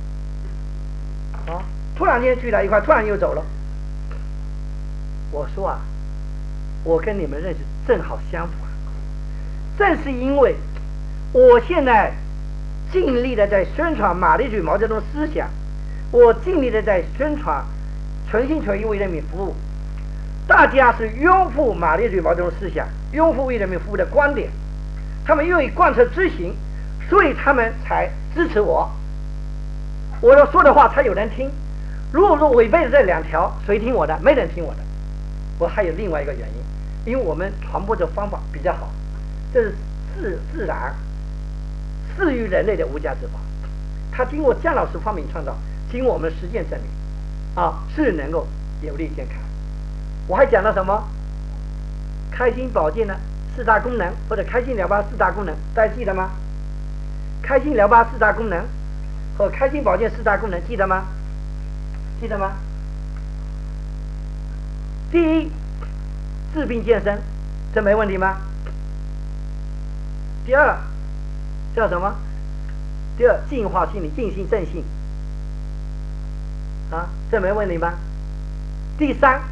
突然间聚在一块，突然又走了。我说我跟你们认识正好相反，正是因为我现在尽力的在宣传马列主义毛泽东思想，我尽力的在宣传全心全意为人民服务。大家是拥护马列主义毛泽东思想，拥护为人民服务的观点，他们愿意贯彻执行，所以他们才支持我。我要说的话才有人听。如果说违背了这两条，谁听我的？没人听我的。我还有另外一个原因，因为我们传播的方法比较好，这是自然适于人类的无价之宝。它经过姜老师发明创造，经过我们实践证明是能够有利健康。我还讲了什么？开心保健的4大功能，或者开心疗吧4大功能，大家记得吗？开心疗吧4大功能和开心保健4大功能，记得吗？记得吗？第一，治病健身，这没问题吗？第二，叫什么？第二，净化心理，静心正心，这没问题吗？第三，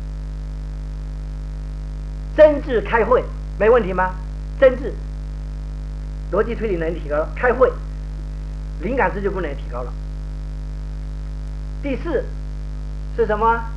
真智开会，没问题吗？真智，逻辑推理能力提高了，开会，灵感直觉功能也提高了。第四是什么？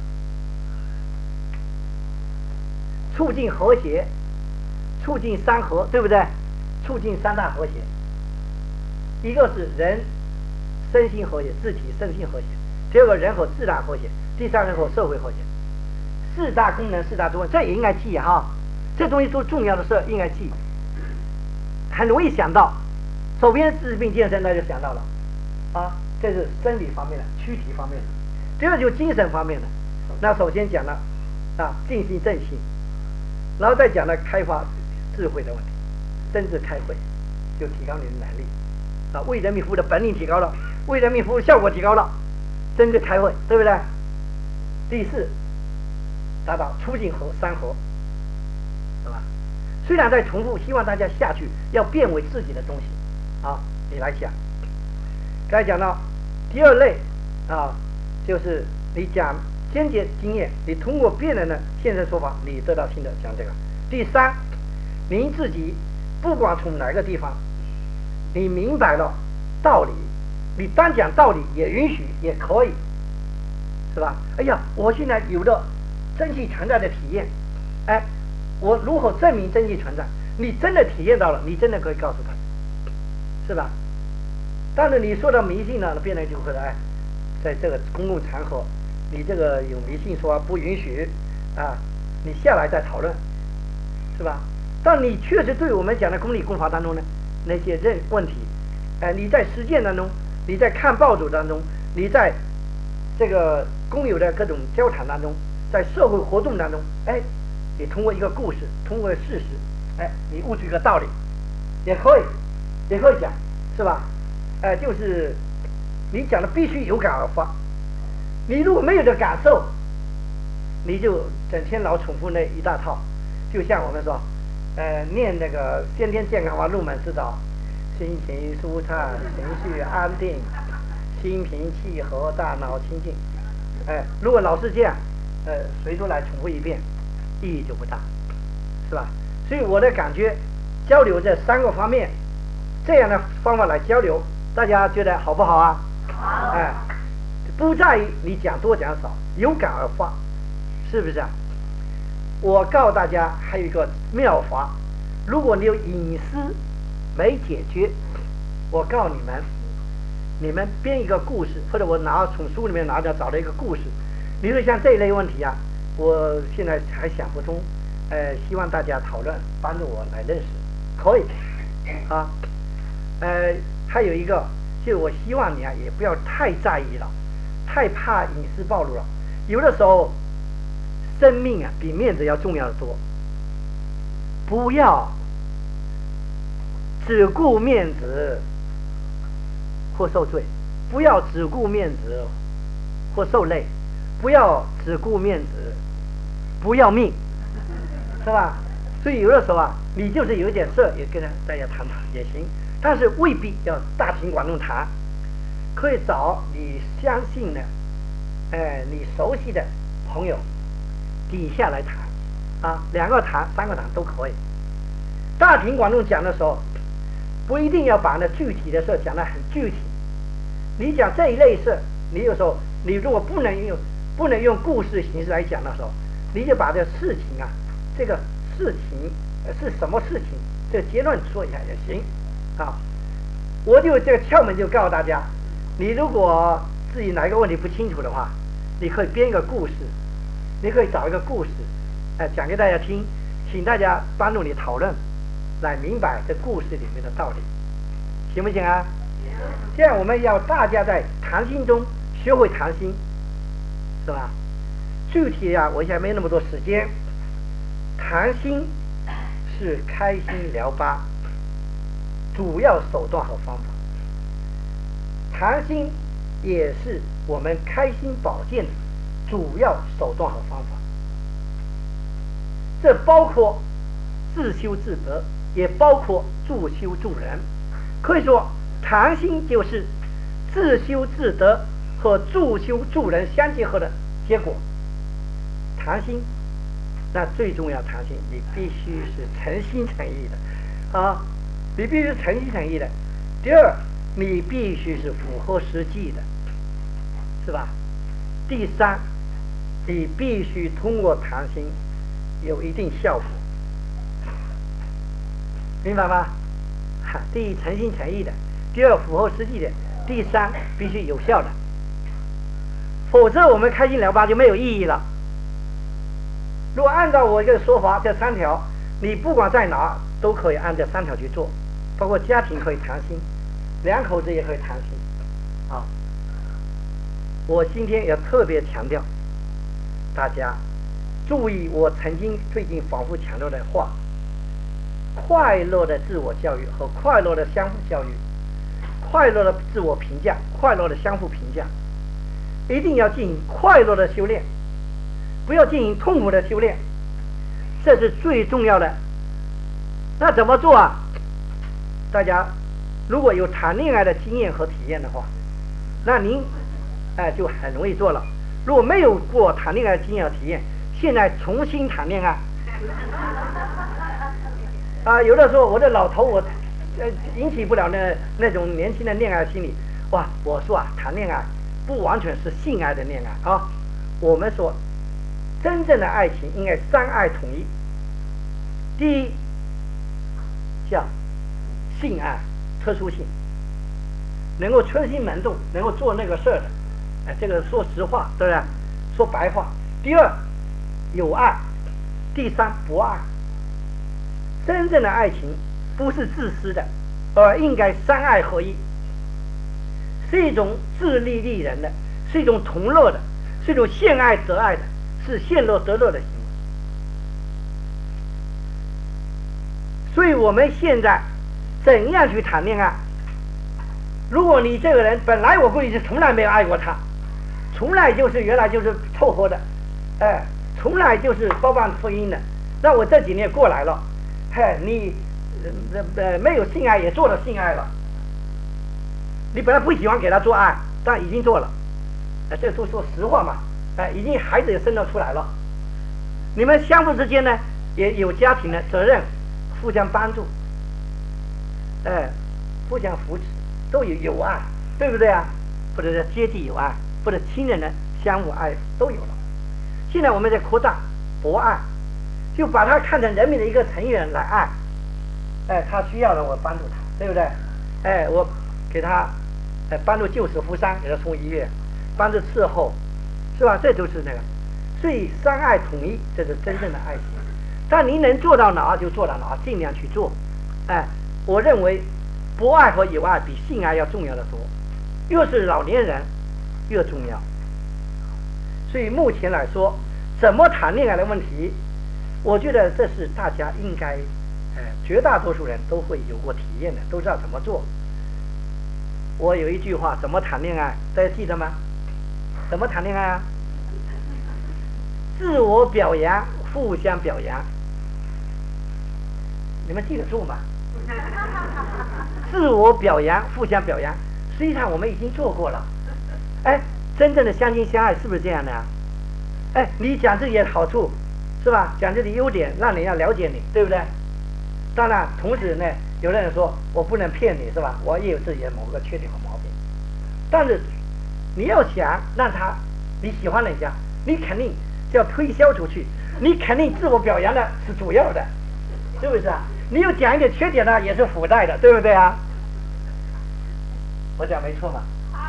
促进和谐，促进三和，对不对？促进3大和谐，一个是人身心和谐，自体身心和谐；第二个人和自然和谐；第三人和社会和谐。4大功能4大作用，这也应该记这东西都重要的事应该记，很容易想到。首先治病健身，那就想到了这是生理方面的、躯体方面的。第二就是精神方面的，那首先讲了静心正心，然后再讲了开发智慧的问题，真智开会就提高你的能力为人民服务的本领提高了，为人民服务效果提高了，真智开会，对不对？第四，达到促进三和，是吧？虽然在重复，希望大家下去要变为自己的东西你来讲。刚才讲到第二类就是你讲间接经验，你通过别人的现身说法，你得到新的讲这个。第三，您自己不管从哪个地方，你明白了道理，你单讲道理也允许，也可以，是吧？哎呀，我现在有了真气存在的体验。哎，我如何证明真气存在？你真的体验到了，你真的可以告诉他，是吧？但是你说到迷信呢，别人就会说，哎，在这个公共场合，你这个有迷信说不允许啊，你下来再讨论，是吧？但你确实对我们讲的公理公法当中呢，那些问题，你在实践当中，你在看报纸当中，你在这个公有的各种交谈当中，在社会活动当中，哎，你通过一个故事，通过事实，哎，你悟出一个道理，也可以讲，是吧？就是你讲的必须有感而发，你如果没有这感受，你就整天老重复那一大套，就像我们说，念那个先天健康法入门之道，心情舒畅，情绪安定，心平气和，大脑清净。如果老是这样，谁都来重复一遍，意义就不大，是吧？所以我的感觉，交流这3个方面，这样的方法来交流，大家觉得好不好啊？好。不在于你讲多讲少，有感而发，是不是啊？我告诉大家还有一个妙法，如果你有隐私没解决，我告诉你们编一个故事，或者我从书里面找了一个故事。比如像这一类问题啊，我现在还想不通，希望大家讨论，帮助我来认识，可以啊。还有一个，就我希望你啊，也不要太在意了，太怕隐私暴露了。有的时候，生命啊比面子要重要的多。不要只顾面子或受罪，不要只顾面子或受累，不要只顾面子不要命，是吧？所以有的时候啊，你就是有一点事也跟大家谈谈也行，但是未必要大庭广众谈，可以找你相信的你熟悉的朋友底下来谈啊，2个谈3个谈都可以。大庭广众讲的时候，不一定要把那具体的事讲得很具体。你讲这一类事，你有时候你如果不能用故事形式来讲的时候，你就把这事情啊，这个事情是什么事情，这个结论说一下也行啊。我就这个窍门就告诉大家，你如果自己哪一个问题不清楚的话，你可以编一个故事，你可以找一个故事，讲给大家听，请大家帮助你讨论，来明白这故事里面的道理，行不行啊？这样我们要大家在谈心中学会谈心，是吧？具体啊，我现在没那么多时间。谈心是开心疗疤主要手段和方法，谈心也是我们开心保健的主要手段和方法。这包括自修自得，也包括助修助人。可以说谈心就是自修自得和助修助人相结合的结果。谈心，那最重要，谈心你必须是诚心诚意的啊，你必须是诚心诚意的。第二，你必须是符合实际的，是吧？第三，你必须通过谈心有一定效果，明白吗？第一，诚心诚意的；第二，符合实际的；第三，必须有效的。否则，我们开心疗疤就没有意义了。如果按照我这个说法，这3条，你不管在哪都可以按这3条去做，包括家庭可以谈心，2口子也可以谈心啊。我今天也特别强调，大家注意我最近反复强调的话：快乐的自我教育和快乐的相互教育，快乐的自我评价，快乐的相互评价，一定要进行快乐的修炼，不要进行痛苦的修炼，这是最重要的。那怎么做啊？大家如果有谈恋爱的经验和体验的话，那您就很容易做了。如果没有过谈恋爱的经验和体验，现在重新谈恋爱有的时候我的老头我引起不了那种年轻的恋爱心理。哇，我说谈恋爱不完全是性爱的恋爱啊，我们说真正的爱情应该三爱统一。第一叫性爱，特殊性，能够春心萌动，能够做那个事儿的，哎，这个说实话，对不对？说白话。第二有爱，第三博爱。真正的爱情不是自私的，而应该三爱合一，是一种自利利人的，是一种同乐的，是一种献爱得爱的，是献乐得乐的行为。所以我们现在怎样去谈恋爱？如果你这个人本来我估计是从来没有爱过他，从来就是原来就是凑合的，哎，从来就是包办婚姻的，那我这几年过来了，嘿，你没有性爱也做了性爱了，你本来不喜欢给他做爱，但已经做了，哎，这都说实话嘛，哎，已经孩子也生了出来了，你们相互之间呢也有家庭的责任，互相帮助，哎，互相扶持，都有爱，对不对啊？或者是阶级有爱，或者亲人呢相互爱都有了。现在我们在扩大博爱，就把他看成人民的一个成员来爱，哎，他需要了我帮助他，对不对？哎，我给他帮助救死扶伤，给他送医院，帮助伺候，是吧？这就是那个，所以三爱统一，这是真正的爱情。但您能做到哪就做到哪，尽量去做。哎，我认为博爱和友爱比性爱要重要的多，越是老年人越重要。所以目前来说，怎么谈恋爱的问题，我觉得这是大家应该，绝大多数人都会有过体验的，都知道怎么做。我有一句话，怎么谈恋爱，大家记得吗？怎么谈恋爱啊？自我表扬，互相表扬。你们记得住吗？自我表扬，互相表扬，实际上我们已经做过了。哎，真正的相亲相爱是不是这样的啊？哎，你讲自己的好处，是吧？讲自己的优点，让人家了解你，对不对？当然，同时呢，有的人说我不能骗你，是吧？我也有自己的某个缺点和毛病。但是你要想让他你喜欢人家，你肯定就要推销出去，你肯定自我表扬的是主要的，是不是啊？你有讲一点缺点呢，也是附带的，对不对啊？我讲没错嘛？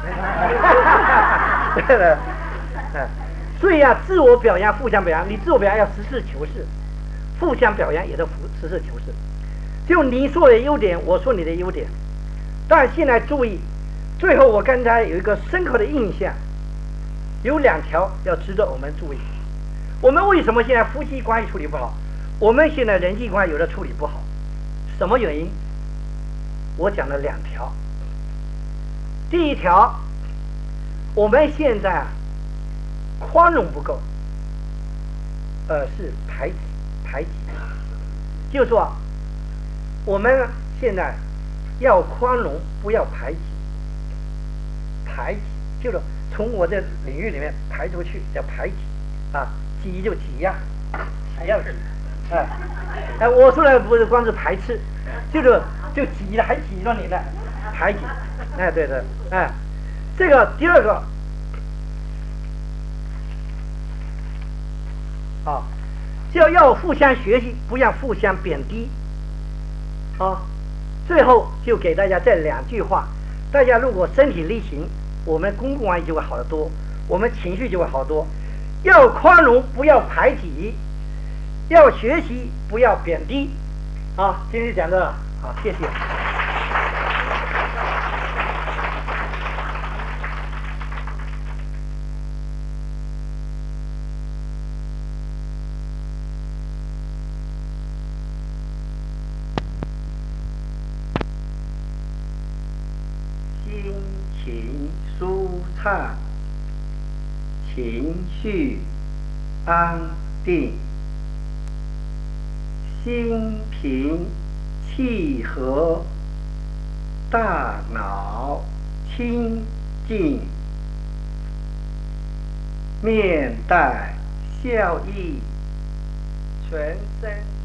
对的，所以啊，自我表扬、互相表扬，你自我表扬要实事求是，互相表扬也是实事求是。就你说的优点，我说你的优点，但现在注意，最后我刚才有一个深刻的印象，有两条要值得我们注意。我们为什么现在夫妻关系处理不好？我们现在人际关系有的处理不好，什么原因？我讲了两条。第一条，我们现在宽容不够，是排挤，就是说我们现在要宽容，不要排挤，就是从我的领域里面排出去，叫排挤啊，挤就挤呀，挤呀，我说的不是光是排斥，就挤了还挤着你呢，排挤，对的，这个第二个啊，要互相学习，不要互相贬低啊。最后就给大家这两句话，大家如果身体力行，我们公共关系就会好得多，我们情绪就会好多。要宽容，不要排挤；要学习，不要贬低。啊，今天就讲这了，好，谢谢。心情舒畅，情绪安定，心平气和，大脑清净，面带笑意，全身